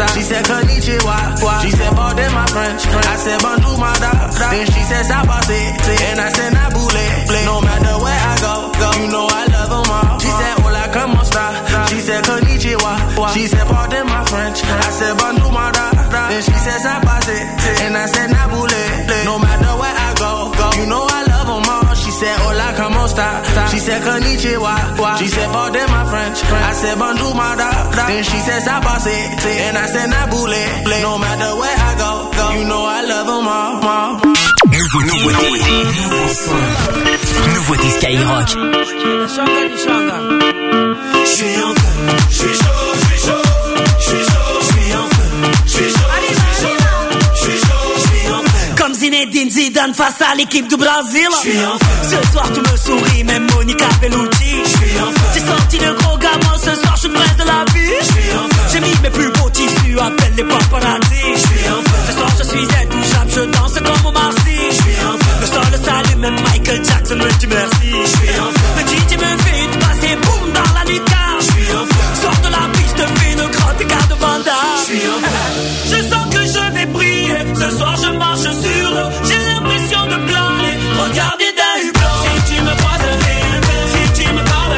She said konnichiwa. She said pardon my French. I said bonjour my da. Then she said sabase. And I said nabule. No matter where I go, you know I love them all. She said hola como esta. She said konnichiwa. She said pardon my French. I said bonjour my da. Then she said sabase. And I said nabule. No matter where I go, you know I love them all. She said hola como esta. She said konnichiwa. She said pardon my French. I said bonjour my da. Then she said sabase. And I said nabule. No matter where I go, you know I love them all. Nouveauté Skyrock. J'suis en feu, j'suis chaud, j'suis chaud, j'suis chaud, j'suis en feu, j'suis chaud, j'suis chaud, j'suis en feu. Comme Zinedine Zidane face à l'équipe du Brésil. J'suis en feu. Ce soir tu me souris, même Monica Bellucci. J'suis en feu. J'ai sorti le gros gamin, ce soir j'suis le prince de la vie. J'suis en feu. J'ai mis mes plus beaux tissus, appelle les paparazzi. J'suis en feu. Ce soir je suis intouchable, je danse comme Omar Sy. J'suis en feu. Le sol le salue, même Michael Jackson me dit merci. J'suis en feu. Le DJ me fait une passe et boum dans la nuit car. J'suis en feu. Sors de la piste, fais une grande écart de Vanda. J'suis en feu. Je sens que je vais briller. Ce soir je marche sur l'eau. J'ai l'impression de planer. Regardez d'un hublot. Si tu me croises, si tu me parles,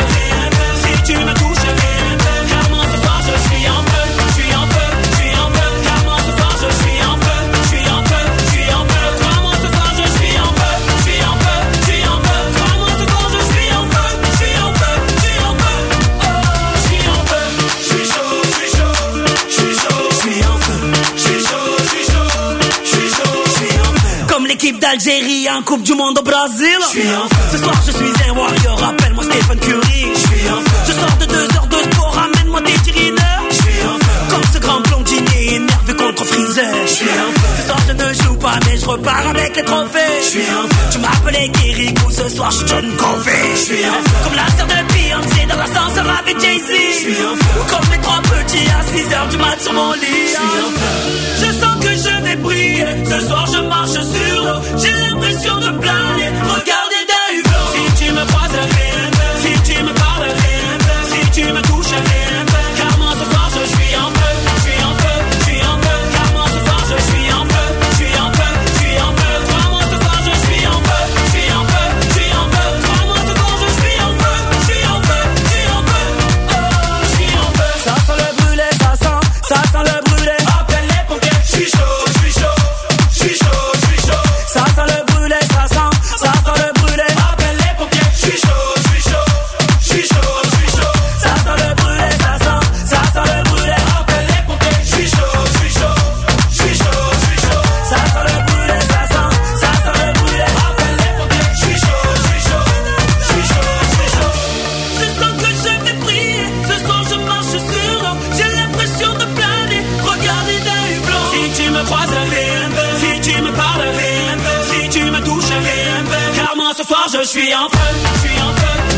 si tu me touches, car moi ce soir je suis en feu. Je suis en feu, je suis en feu. Car moi ce soir je suis en feu. Je suis en feu, je suis en feu. Crois-moi ce soir je suis en feu. Je suis en feu, je suis en feu. Crois-moi ce soir je suis en feu. Je suis en feu, je suis en feu. Oh, je suis en feu. J'suis chaud, j'suis chaud, j'suis chaud, j'suis en feu. J'suis chaud, j'suis chaud, j'suis chaud, j'suis en feu. Comme l'équipe d'Algérie en Coupe du Monde au Brésil. J'suis en feu. Ce soir je suis un warrior, appelle-moi Stephen Curry. J'suis en feu. Je sors de 2 heures de sport, ramène-moi des tirineurs. J'suis en feu. Comme ce grand blondinier énervé contre Freezer. J'suis en feu. Ce soir je ne joue pas mais je repars avec les trophées. J'suis en feu. Tu m'appelais Kirikou, ce soir je John Covey. J'suis en feu. Comme la sœur de Beyoncé dans l'ascenseur avec Jay-Z. J'suis en feu. Ou comme les 3 petits à 6h du mat sur mon lit. J'suis en feu. Je sens que je vais briller. Ce soir je marche sur l'eau. J'ai l'impression de planer. Regardez d'un hublot. Si tu me croises, si tu me parles, si tu me touches, car moi ce soir je suis en feu. Je suis en feu, je suis en feu. Car moi ce soir je suis en feu. Je suis en feu, je suis en feu. Crois-moi ce soir je suis en feu. Je suis en feu, je suis en feu. Crois-moi ce soir je suis en feu. Je suis en feu, je suis en feu. Oh, je suis en feu. Ça sent le brûlé, ça sent le brûlé. Appelle les pompiers. J'suis chaud, j'suis chaud, j'suis chaud, j'suis chaud. Ça sent le brûlé, ça sent le brûlé. Appelle les pompiers. J'suis chaud, j'suis chaud, j'suis chaud, j'suis chaud. Ça sent le brûlé, ça sent le brûlé. Appelle les pompiers. J'suis chaud, j'suis chaud, j'suis chaud, j'suis chaud. Ça sent le brûlé, ça sent le brûlé. Appelle les pompiers. J'suis chaud, j'suis chaud, j'suis chaud, j'suis chaud. Je sens que je vais briller. Ce soir je marche sur l'eau. J'ai l'impression de planer. Regardez d'un hublot. Si tu me croises, si tu me parles, si tu me touches, Car moi ce soir je suis en feu. je suis en feu.